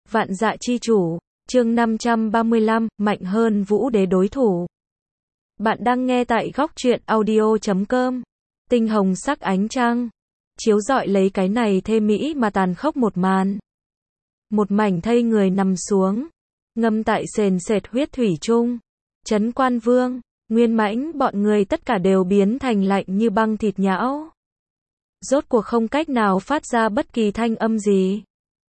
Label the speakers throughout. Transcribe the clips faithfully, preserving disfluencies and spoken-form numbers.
Speaker 1: Vạn Dạ Chi Chủ, chương năm trăm ba mươi lăm, mạnh hơn Vũ Đế đối thủ. Bạn đang nghe tại góc truyện audio chấm com. Tinh hồng sắc ánh trăng chiếu rọi lấy cái này thê mỹ mà tàn khốc một màn. Một mảnh thây người nằm xuống, ngâm tại sền sệt huyết thủy chung. Trấn Quan Vương, Nguyên Mãnh, bọn người tất cả đều biến thành lạnh như băng thịt nhão. Rốt cuộc không cách nào phát ra bất kỳ thanh âm gì.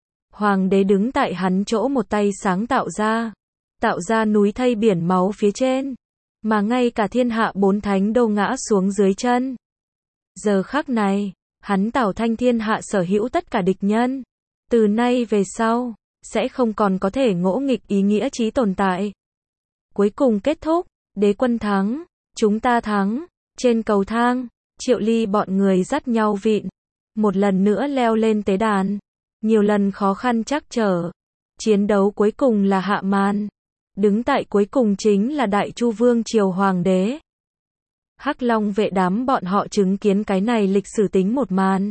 Speaker 1: Hoàng đế đứng tại hắn chỗ một tay sáng tạo ra, tạo ra núi thây biển máu phía trên, mà ngay cả thiên hạ bốn thánh đô ngã xuống dưới chân. Giờ khắc này, hắn tảo thanh thiên hạ sở hữu tất cả địch nhân. Từ nay về sau, sẽ không còn có thể ngỗ nghịch ý nghĩa chí tồn tại. Cuối cùng kết thúc, đế quân thắng, chúng ta thắng. Trên cầu thang, Triệu Ly bọn người dắt nhau vịn, một lần nữa leo lên tế đàn. Nhiều lần khó khăn trắc trở, chiến đấu cuối cùng là hạ màn. Đứng tại cuối cùng chính là Đại Chu Vương triều hoàng đế. Hắc Long vệ đám bọn họ chứng kiến cái này lịch sử tính một màn.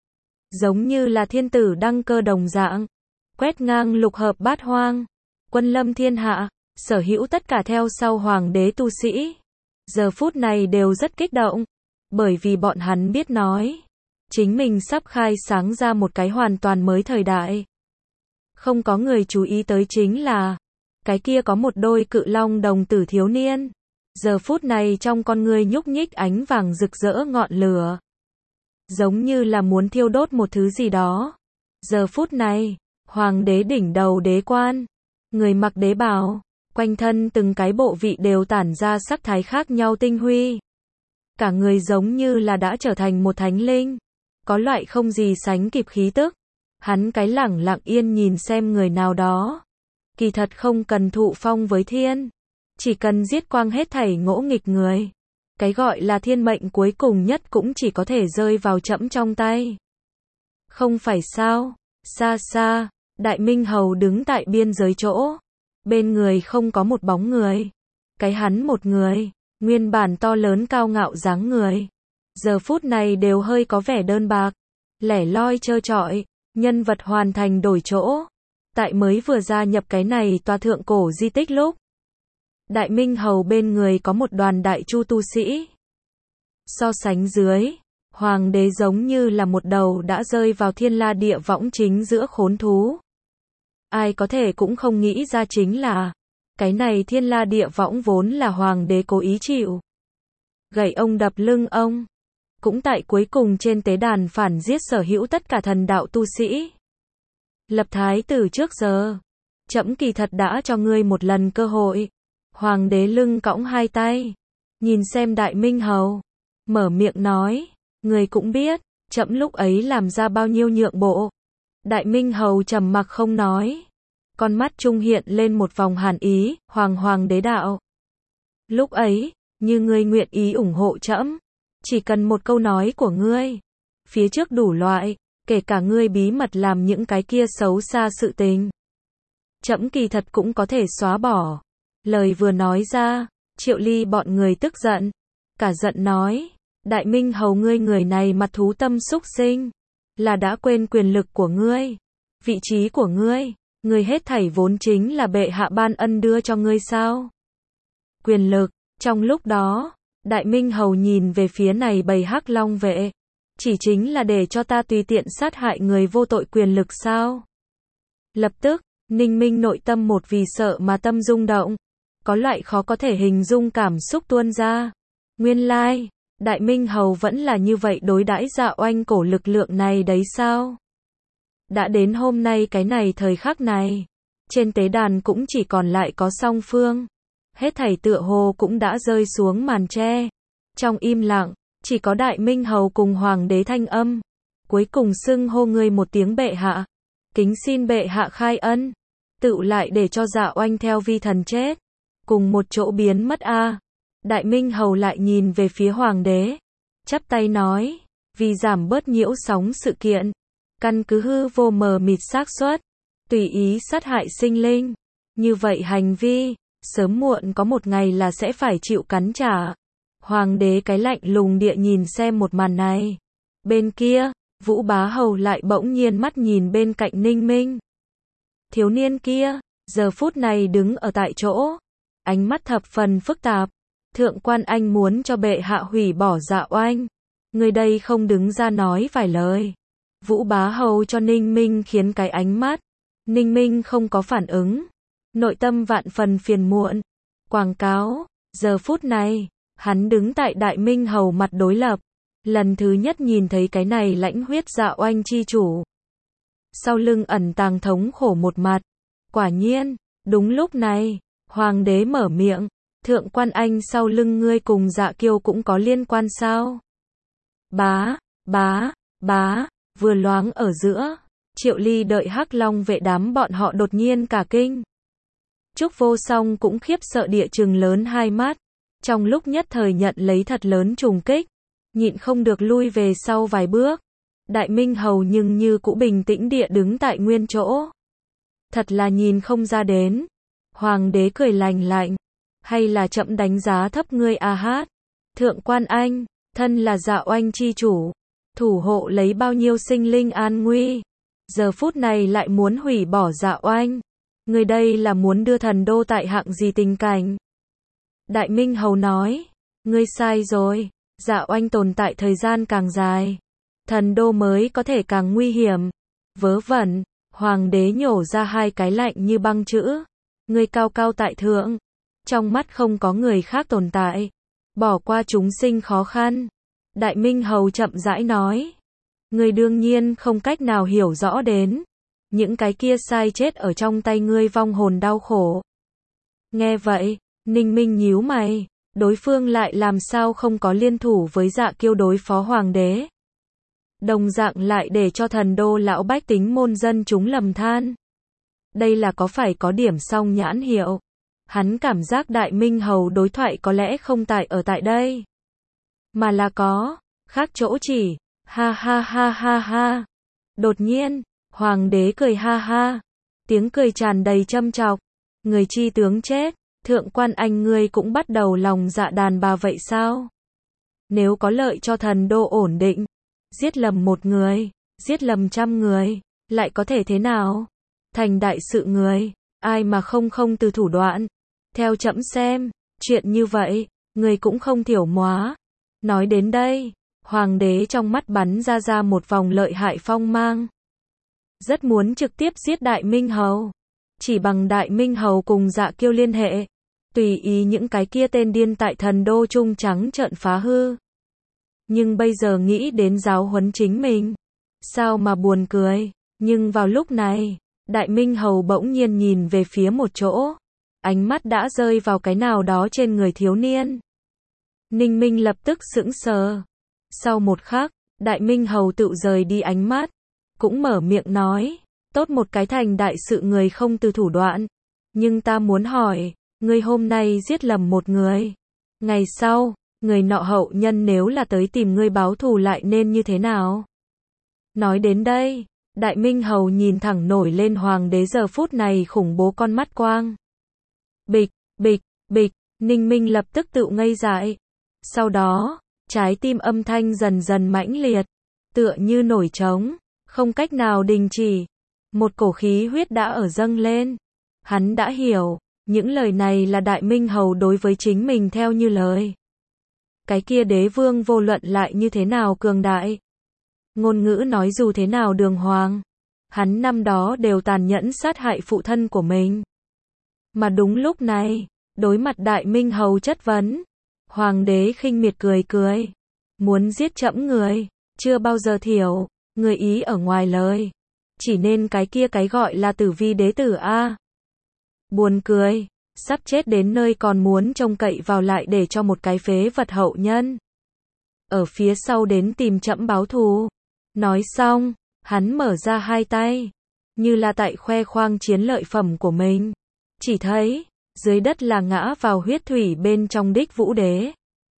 Speaker 1: Giống như là thiên tử đăng cơ đồng dạng, quét ngang lục hợp bát hoang, quân lâm thiên hạ, sở hữu tất cả theo sau hoàng đế tu sĩ. Giờ phút này đều rất kích động, bởi vì bọn hắn biết nói, chính mình sắp khai sáng ra một cái hoàn toàn mới thời đại. Không có người chú ý tới chính là, cái kia có một đôi cự long đồng tử thiếu niên. Giờ phút này trong con người nhúc nhích ánh vàng rực rỡ ngọn lửa. Giống như là muốn thiêu đốt một thứ gì đó. Giờ phút này, hoàng đế đỉnh đầu đế quan, người mặc đế bào, quanh thân từng cái bộ vị đều tản ra sắc thái khác nhau tinh huy. Cả người giống như là đã trở thành một thánh linh. Có loại không gì sánh kịp khí tức. Hắn cái lẳng lặng yên nhìn xem người nào đó. Kỳ thật không cần thụ phong với thiên. Chỉ cần giết quang hết thảy ngỗ nghịch người. Cái gọi là thiên mệnh cuối cùng nhất cũng chỉ có thể rơi vào trẫm trong tay. Không phải sao? Xa xa, Đại Minh Hầu đứng tại biên giới chỗ. Bên người không có một bóng người. Cái hắn một người, nguyên bản to lớn cao ngạo dáng người. Giờ phút này đều hơi có vẻ đơn bạc, lẻ loi trơ trọi, nhân vật hoàn thành đổi chỗ. Tại mới vừa gia nhập cái này tòa thượng cổ di tích lúc, Đại Minh Hầu bên người có một đoàn đại chu tu sĩ. So sánh dưới, hoàng đế giống như là một đầu đã rơi vào thiên la địa võng chính giữa khốn thú. Ai có thể cũng không nghĩ ra chính là, cái này thiên la địa võng vốn là hoàng đế cố ý chịu. Gậy ông đập lưng ông. Cũng tại cuối cùng trên tế đàn phản giết sở hữu tất cả thần đạo tu sĩ. Lập thái tử trước giờ, trẫm kỳ thật đã cho ngươi một lần cơ hội. Hoàng đế lưng cõng hai tay, nhìn xem Đại Minh Hầu, mở miệng nói, người cũng biết, trẫm lúc ấy làm ra bao nhiêu nhượng bộ. Đại Minh Hầu trầm mặc không nói, con mắt trung hiện lên một vòng hàn ý. Hoàng hoàng đế đạo, lúc ấy, như ngươi nguyện ý ủng hộ trẫm, chỉ cần một câu nói của ngươi, phía trước đủ loại, kể cả ngươi bí mật làm những cái kia xấu xa sự tình, trẫm kỳ thật cũng có thể xóa bỏ. Lời vừa nói ra, Triệu Ly bọn người tức giận, cả giận nói, Đại Minh Hầu ngươi người này mặt thú tâm xúc sinh, là đã quên quyền lực của ngươi, vị trí của ngươi, ngươi hết thảy vốn chính là bệ hạ ban ân đưa cho ngươi sao? Quyền lực. Trong lúc đó, Đại Minh Hầu nhìn về phía này bầy Hắc Long vệ, chỉ chính là để cho ta tùy tiện sát hại người vô tội quyền lực sao? Lập tức, Ninh Minh nội tâm một vì sợ mà tâm rung động, có loại khó có thể hình dung cảm xúc tuôn ra. Nguyên lai, Đại Minh Hầu vẫn là như vậy đối đãi Dạ Oanh cổ lực lượng này đấy sao? Đã đến hôm nay cái này thời khắc này, trên tế đàn cũng chỉ còn lại có song phương. Hết thảy tựa hồ cũng đã rơi xuống màn tre. Trong im lặng, chỉ có Đại Minh Hầu cùng hoàng đế thanh âm. Cuối cùng xưng hô người một tiếng bệ hạ. Kính xin bệ hạ khai ân. Tự lại để cho Dạ Oanh theo vi thần chết. Cùng một chỗ biến mất a. Đại Minh Hầu lại nhìn về phía hoàng đế. Chắp tay nói, vì giảm bớt nhiễu sóng sự kiện. Căn cứ hư vô mờ mịt xác suất. Tùy ý sát hại sinh linh. Như vậy hành vi, sớm muộn có một ngày là sẽ phải chịu cắn trả. Hoàng đế cái lạnh lùng địa nhìn xem một màn này. Bên kia, Vũ Bá Hầu lại bỗng nhiên mắt nhìn bên cạnh Ninh Minh. Thiếu niên kia, giờ phút này đứng ở tại chỗ, ánh mắt thập phần phức tạp. Thượng quan Anh muốn cho bệ hạ hủy bỏ Dạ Oanh. Người đây không đứng ra nói vài lời. Vũ Bá Hầu cho Ninh Minh khiến cái ánh mắt. Ninh Minh không có phản ứng. Nội tâm vạn phần phiền muộn. Quảng cáo, giờ phút này, hắn đứng tại Đại Minh Hầu mặt đối lập. Lần thứ nhất nhìn thấy cái này lãnh huyết Dạ Oanh chi chủ. Sau lưng ẩn tàng thống khổ một mặt. Quả nhiên, đúng lúc này, Hoàng đế mở miệng. Thượng quan Anh sau lưng ngươi cùng Dạ Kiêu cũng có liên quan sao? Bá, bá, bá, vừa loáng ở giữa. Triệu Ly đợi Hắc Long vệ đám bọn họ đột nhiên cả kinh. Trúc Vô Song cũng khiếp sợ địa chừng lớn hai mắt. Trong lúc nhất thời nhận lấy thật lớn trùng kích. Nhịn không được lui về sau vài bước. Đại Minh Hầu nhưng như cũ bình tĩnh địa đứng tại nguyên chỗ. Thật là nhìn không ra đến. Hoàng đế cười lành lạnh. Hay là chậm đánh giá thấp ngươi a hát. Thượng quan Anh, thân là Dạ Oanh chi chủ. Thủ hộ lấy bao nhiêu sinh linh an nguy. Giờ phút này lại muốn hủy bỏ Dạ Oanh. Người đây là muốn đưa thần đô tại hạng gì tình cảnh? Đại Minh Hầu nói. Ngươi sai rồi. Dạ Oanh tồn tại thời gian càng dài. Thần đô mới có thể càng nguy hiểm. Vớ vẩn. Hoàng đế nhổ ra hai cái lạnh như băng chữ. Ngươi cao cao tại thượng. Trong mắt không có người khác tồn tại. Bỏ qua chúng sinh khó khăn. Đại Minh Hầu chậm rãi nói. Ngươi đương nhiên không cách nào hiểu rõ đến. Những cái kia sai chết ở trong tay ngươi vong hồn đau khổ. Nghe vậy, Ninh Minh nhíu mày. Đối phương lại làm sao không có liên thủ với Dạ Kiêu đối phó hoàng đế. Đồng dạng lại để cho thần đô lão bách tính môn dân chúng lầm than. Đây là có phải có điểm song nhãn hiệu. Hắn cảm giác Đại Minh Hầu đối thoại có lẽ không tại ở tại đây. Mà là có, khác chỗ chỉ, ha ha ha ha ha. Đột nhiên, hoàng đế cười ha ha. Tiếng cười tràn đầy châm chọc. Người chi tướng chết, thượng quan Anh ngươi cũng bắt đầu lòng dạ đàn bà vậy sao? Nếu có lợi cho thần đô ổn định, giết lầm một người, giết lầm trăm người, lại có thể thế nào? Thành đại sự người, ai mà không không từ thủ đoạn. Theo trẫm xem, chuyện như vậy, người cũng không thiểu móa. Nói đến đây, hoàng đế trong mắt bắn ra ra một vòng lợi hại phong mang. Rất muốn trực tiếp giết Đại Minh Hầu. Chỉ bằng Đại Minh Hầu cùng Dạ Kiêu liên hệ. Tùy ý những cái kia tên điên tại thần đô trung trắng trợn phá hư. Nhưng bây giờ nghĩ đến giáo huấn chính mình. Sao mà buồn cười. Nhưng vào lúc này, Đại Minh Hầu bỗng nhiên nhìn về phía một chỗ. Ánh mắt đã rơi vào cái nào đó trên người thiếu niên. Ninh Minh lập tức sững sờ. Sau một khắc, Đại Minh Hầu tự rời đi ánh mắt. Cũng mở miệng nói. Tốt một cái thành đại sự người không từ thủ đoạn. Nhưng ta muốn hỏi, ngươi hôm nay giết lầm một người. Ngày sau, người nọ hậu nhân nếu là tới tìm ngươi báo thù lại nên như thế nào? Nói đến đây, Đại Minh Hầu nhìn thẳng nổi lên hoàng đế giờ phút này khủng bố con mắt quang. Bịch, bịch, bịch, Ninh Minh lập tức tự ngây dại. Sau đó, trái tim âm thanh dần dần mãnh liệt, tựa như nổi trống, không cách nào đình chỉ. Một cổ khí huyết đã ở dâng lên. Hắn đã hiểu, những lời này là Đại Minh Hầu đối với chính mình theo như lời. Cái kia đế vương vô luận lại như thế nào cường đại. Ngôn ngữ nói dù thế nào đường hoàng. Hắn năm đó đều tàn nhẫn sát hại phụ thân của mình. Mà đúng lúc này, đối mặt Đại Minh Hầu chất vấn. Hoàng đế khinh miệt cười cười. Muốn giết trẫm người, chưa bao giờ thiểu, người ý ở ngoài lời. Chỉ nên cái kia cái gọi là tử vi đế tử a. Buồn cười, sắp chết đến nơi còn muốn trông cậy vào lại để cho một cái phế vật hậu nhân. Ở phía sau đến tìm trẫm báo thù. Nói xong, hắn mở ra hai tay, như là tại khoe khoang chiến lợi phẩm của mình. Chỉ thấy, dưới đất là ngã vào huyết thủy bên trong đích vũ đế.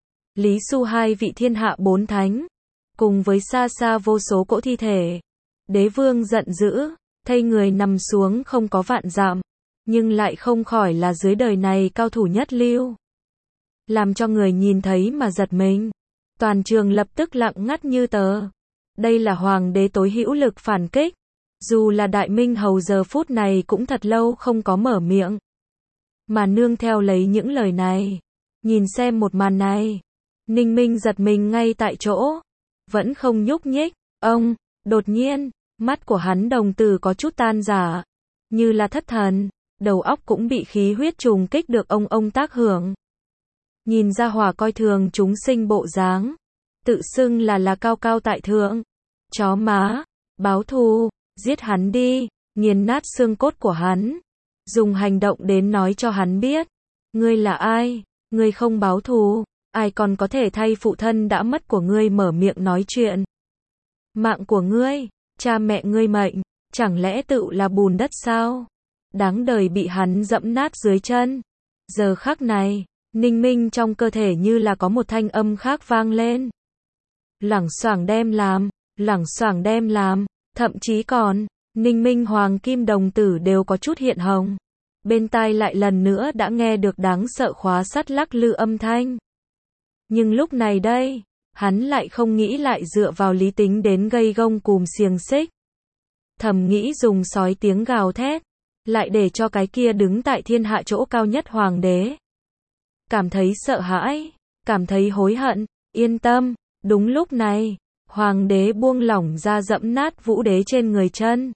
Speaker 1: Lý Xu hai vị thiên hạ bốn thánh, cùng với xa xa vô số cỗ thi thể. Đế vương giận dữ, thay người nằm xuống không có vạn dặm, nhưng lại không khỏi là dưới đời này cao thủ nhất lưu. Làm cho người nhìn thấy mà giật mình. Toàn trường lập tức lặng ngắt như tờ. Đây là hoàng đế tối hữu lực phản kích. Dù là Đại Minh Hầu giờ phút này cũng thật lâu không có mở miệng. Mà nương theo lấy những lời này. Nhìn xem một màn này. Ninh Minh giật mình ngay tại chỗ. Vẫn không nhúc nhích. Ông, đột nhiên, mắt của hắn đồng tử có chút tan rã. Như là thất thần. Đầu óc cũng bị khí huyết trùng kích được ông ông tác hưởng. Nhìn ra hỏa coi thường chúng sinh bộ dáng. Tự xưng là là cao cao tại thượng. Chó má, báo thù, giết hắn đi, nghiền nát xương cốt của hắn. Dùng hành động đến nói cho hắn biết. Ngươi là ai? Ngươi không báo thù, ai còn có thể thay phụ thân đã mất của ngươi mở miệng nói chuyện. Mạng của ngươi, cha mẹ ngươi mệnh, chẳng lẽ tự là bùn đất sao? Đáng đời bị hắn dẫm nát dưới chân. Giờ khắc này, Ninh Minh trong cơ thể như là có một thanh âm khác vang lên. Lẳng xoảng đem làm, lẳng xoảng đem làm, thậm chí còn, Ninh Minh hoàng kim đồng tử đều có chút hiện hồng. Bên tai lại lần nữa đã nghe được đáng sợ khóa sắt lắc lư âm thanh. Nhưng lúc này đây, hắn lại không nghĩ lại dựa vào lý tính đến gây gông cùm xiềng xích. Thầm nghĩ dùng sói tiếng gào thét, lại để cho cái kia đứng tại thiên hạ chỗ cao nhất hoàng đế. Cảm thấy sợ hãi, cảm thấy hối hận, yên tâm, đúng lúc này, hoàng đế buông lỏng ra dẫm nát vũ đế trên người chân.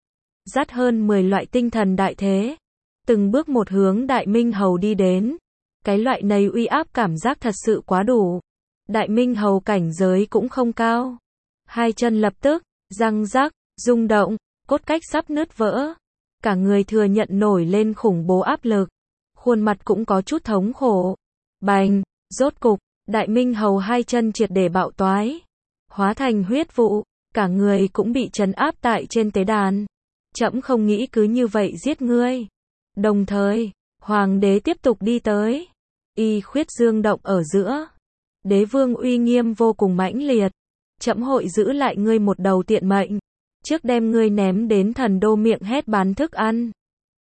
Speaker 1: Dắt hơn mười loại tinh thần đại thế, từng bước một hướng Đại Minh Hầu đi đến. Cái loại này uy áp cảm giác thật sự quá đủ. Đại Minh Hầu cảnh giới cũng không cao. Hai chân lập tức, răng rắc, rung động, cốt cách sắp nứt vỡ. Cả người thừa nhận nổi lên khủng bố áp lực. Khuôn mặt cũng có chút thống khổ. Bành, rốt cục, Đại Minh Hầu hai chân triệt để bạo toái. Hóa thành huyết vụ, cả người cũng bị trấn áp tại trên tế đàn. Trẫm không nghĩ cứ như vậy giết ngươi. Đồng thời, hoàng đế tiếp tục đi tới. Y khuyết dương động ở giữa. Đế vương uy nghiêm vô cùng mãnh liệt. Trẫm hội giữ lại ngươi một đầu tiện mệnh. Trước đem ngươi ném đến thần đô miệng hét bán thức ăn.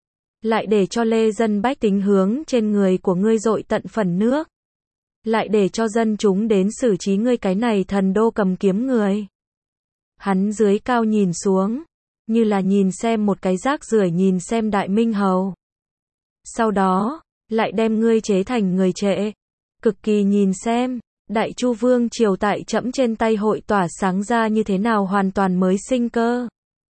Speaker 1: Lại để cho lê dân bách tính hướng trên người của ngươi dội tận phần nước. Lại để cho dân chúng đến xử trí ngươi cái này thần đô cầm kiếm người. Hắn dưới cao nhìn xuống. Như là nhìn xem một cái rác rưởi nhìn xem Đại Minh Hầu. Sau đó, lại đem ngươi chế thành người trệ. Cực kỳ nhìn xem, Đại Chu Vương triều tại trẫm trên tay hội tỏa sáng ra như thế nào hoàn toàn mới sinh cơ.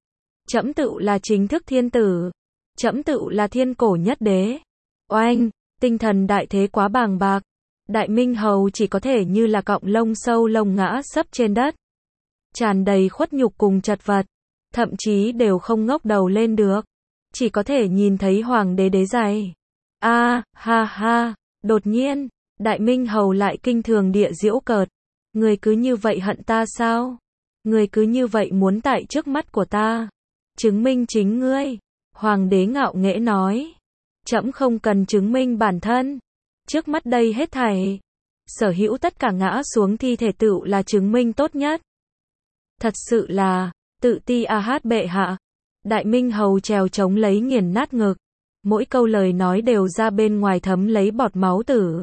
Speaker 1: Trẫm tự là chính thức thiên tử. Trẫm tự là thiên cổ nhất đế. Oanh, tinh thần đại thế quá bàng bạc. Đại Minh Hầu chỉ có thể như là cọng lông sâu lông ngã sấp trên đất. Tràn đầy khuất nhục cùng chật vật. Thậm chí đều không ngóc đầu lên được. Chỉ có thể nhìn thấy hoàng đế đế giày. A, à, ha ha, đột nhiên, Đại Minh Hầu lại kinh thường địa giễu cợt. Người cứ như vậy hận ta sao? Người cứ như vậy muốn tại trước mắt của ta. Chứng minh chính ngươi. Hoàng đế ngạo nghễ nói. Trẫm không cần chứng minh bản thân. Trước mắt đây hết thảy. Sở hữu tất cả ngã xuống thi thể tựu là chứng minh tốt nhất. Thật sự là, tự ti a hát bệ hạ. Đại Minh Hầu trèo chống lấy nghiền nát ngực. Mỗi câu lời nói đều ra bên ngoài thấm lấy bọt máu tử.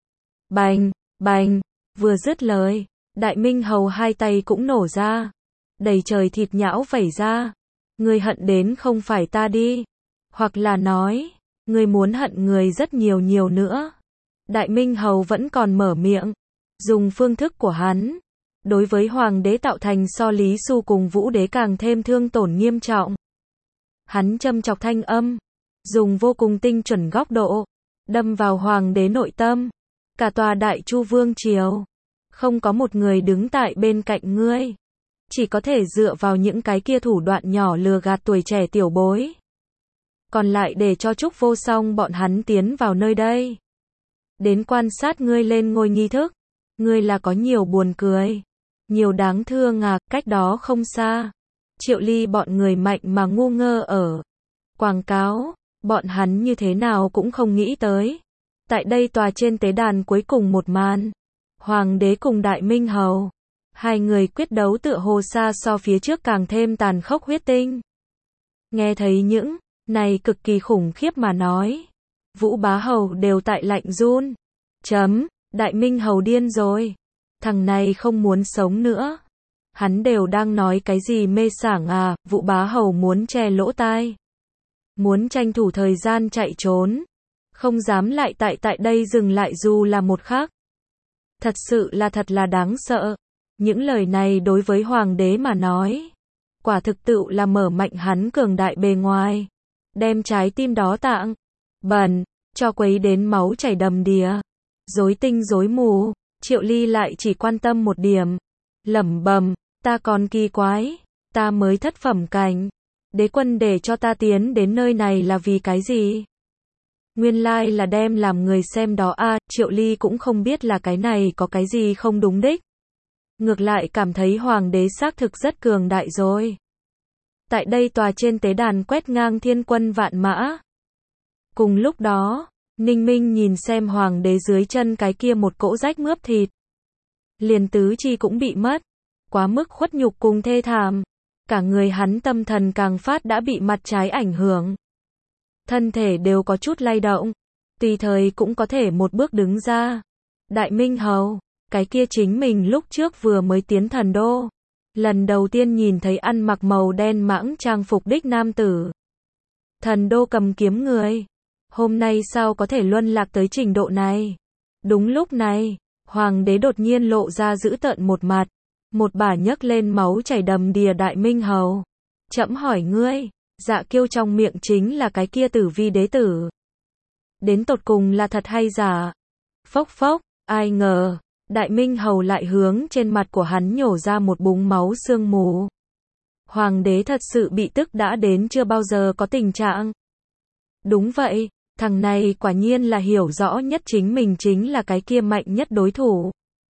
Speaker 1: Bành, bành, vừa dứt lời, Đại Minh Hầu hai tay cũng nổ ra. Đầy trời thịt nhão vẩy ra. Ngươi hận đến không phải ta đi. Hoặc là nói, ngươi muốn hận người rất nhiều nhiều nữa. Đại Minh Hầu vẫn còn mở miệng. Dùng phương thức của hắn. Đối với hoàng đế tạo thành so Lý Xu cùng Vũ đế càng thêm thương tổn nghiêm trọng. Hắn châm chọc thanh âm. Dùng vô cùng tinh chuẩn góc độ. Đâm vào hoàng đế nội tâm. Cả tòa Đại Chu Vương triều. Không có một người đứng tại bên cạnh ngươi. Chỉ có thể dựa vào những cái kia thủ đoạn nhỏ lừa gạt tuổi trẻ tiểu bối. Còn lại để cho Trúc Vô Song bọn hắn tiến vào nơi đây. Đến quan sát ngươi lên ngôi nghi thức. Ngươi là có nhiều buồn cười. Nhiều đáng thương à, cách đó không xa. Triệu Ly bọn người mạnh mà ngu ngơ ở. Quảng cáo, bọn hắn như thế nào cũng không nghĩ tới. Tại đây tòa trên tế đàn cuối cùng một màn. Hoàng đế cùng Đại Minh Hầu. Hai người quyết đấu tựa hồ xa so phía trước càng thêm tàn khốc huyết tinh. Nghe thấy những này cực kỳ khủng khiếp mà nói. Vũ Bá Hầu đều tại lạnh run. Chấm, Đại Minh Hầu điên rồi. Thằng này không muốn sống nữa. Hắn đều đang nói cái gì mê sảng à, Vũ Bá Hầu muốn che lỗ tai. Muốn tranh thủ thời gian chạy trốn. Không dám lại tại tại đây dừng lại dù là một khắc. Thật sự là thật là đáng sợ. Những lời này đối với hoàng đế mà nói. Quả thực tự là mở mạnh hắn cường đại bề ngoài. Đem trái tim đó tạng. Bẩn. Cho quấy đến máu chảy đầm đìa. Rối tinh rối mù. Triệu Ly lại chỉ quan tâm một điểm. Lẩm bẩm, ta còn kỳ quái. Ta mới thất phẩm cảnh. Đế quân để cho ta tiến đến nơi này là vì cái gì? Nguyên lai là đem làm người xem đó a. À, Triệu Ly cũng không biết là cái này có cái gì không đúng đích. Ngược lại cảm thấy hoàng đế xác thực rất cường đại rồi. Tại đây tòa trên tế đàn quét ngang thiên quân vạn mã. Cùng lúc đó, Ninh Minh nhìn xem hoàng đế dưới chân cái kia một cỗ rách mướp thịt. Liền tứ chi cũng bị mất. Quá mức khuất nhục cùng thê thảm. Cả người hắn tâm thần càng phát đã bị mặt trái ảnh hưởng. Thân thể đều có chút lay động. Tùy thời cũng có thể một bước đứng ra. Đại Minh Hầu, cái kia chính mình lúc trước vừa mới tiến thần đô. Lần đầu tiên nhìn thấy ăn mặc màu đen mãng trang phục đích nam tử. Thần đô cầm kiếm người. Hôm nay sao có thể luân lạc tới trình độ này? Đúng lúc này, hoàng đế đột nhiên lộ ra dữ tợn một mặt. Một bà nhấc lên máu chảy đầm đìa Đại Minh Hầu. Trẫm hỏi ngươi, Dạ Kiêu trong miệng chính là cái kia Tử Vi đế tử. Đến tột cùng là thật hay giả? Phốc phốc, ai ngờ, Đại Minh Hầu lại hướng trên mặt của hắn nhổ ra một búng máu sương mù. Hoàng đế thật sự bị tức đã đến chưa bao giờ có tình trạng. Đúng vậy, thằng này quả nhiên là hiểu rõ nhất chính mình chính là cái kia mạnh nhất đối thủ.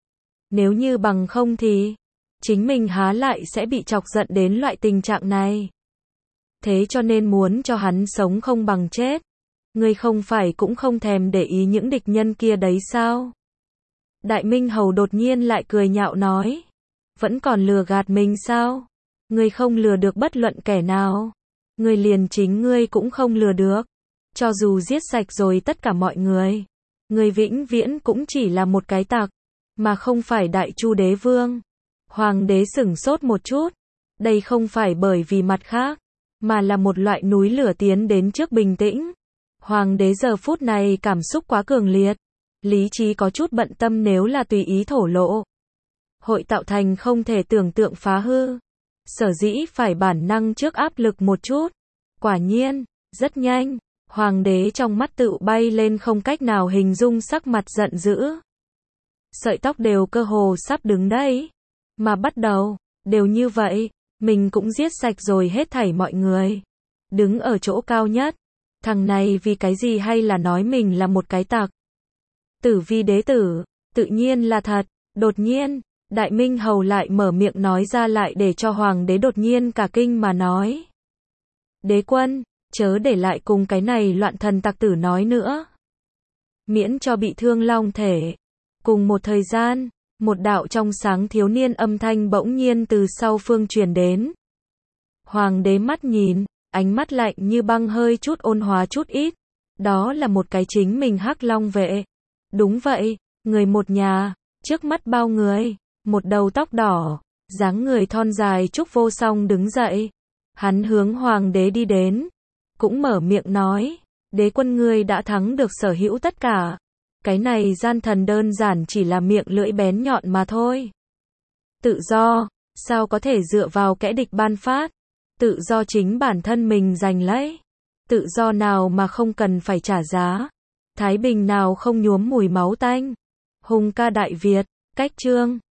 Speaker 1: Nếu như bằng không thì, chính mình há lại sẽ bị chọc giận đến loại tình trạng này. Thế cho nên muốn cho hắn sống không bằng chết. Ngươi không phải cũng không thèm để ý những địch nhân kia đấy sao? Đại Minh Hầu đột nhiên lại cười nhạo nói. Vẫn còn lừa gạt mình sao? Ngươi không lừa được bất luận kẻ nào. Ngươi liền chính ngươi cũng không lừa được. Cho dù giết sạch rồi tất cả mọi người. Ngươi vĩnh viễn cũng chỉ là một cái tặc. Mà không phải Đại Chu đế vương. Hoàng đế sửng sốt một chút. Đây không phải bởi vì mặt khác. Mà là một loại núi lửa tiến đến trước bình tĩnh. Hoàng đế giờ phút này cảm xúc quá cường liệt. Lý trí có chút bận tâm nếu là tùy ý thổ lộ. Hội tạo thành không thể tưởng tượng phá hư. Sở dĩ phải bản năng trước áp lực một chút. Quả nhiên, rất nhanh, hoàng đế trong mắt tự bay lên không cách nào hình dung sắc mặt giận dữ. Sợi tóc đều cơ hồ sắp đứng đấy. Mà bắt đầu, đều như vậy, mình cũng giết sạch rồi hết thảy mọi người. Đứng ở chỗ cao nhất. Thằng này vì cái gì hay là nói mình là một cái tặc. Tử Vi đế tử, tự nhiên là thật. Đột nhiên, Đại Minh Hầu lại mở miệng nói ra lại để cho hoàng đế đột nhiên cả kinh mà nói. Đế quân, chớ để lại cùng cái này loạn thần tặc tử nói nữa. Miễn cho bị thương long thể. Cùng một thời gian, một đạo trong sáng thiếu niên âm thanh bỗng nhiên từ sau phương truyền đến. Hoàng đế mắt nhìn, ánh mắt lạnh như băng hơi chút ôn hòa chút ít. Đó là một cái chính mình Hắc Long vệ. Đúng vậy, người một nhà, trước mắt bao người, một đầu tóc đỏ, dáng người thon dài Trúc Vô Song đứng dậy. Hắn hướng hoàng đế đi đến, cũng mở miệng nói, đế quân ngươi đã thắng được sở hữu tất cả. Cái này gian thần đơn giản chỉ là miệng lưỡi bén nhọn mà thôi. Tự do, sao có thể dựa vào kẻ địch ban phát? Tự do chính bản thân mình giành lấy. Tự do nào mà không cần phải trả giá? Thái bình nào không nhuốm mùi máu tanh? Hùng ca Đại Việt, cách chương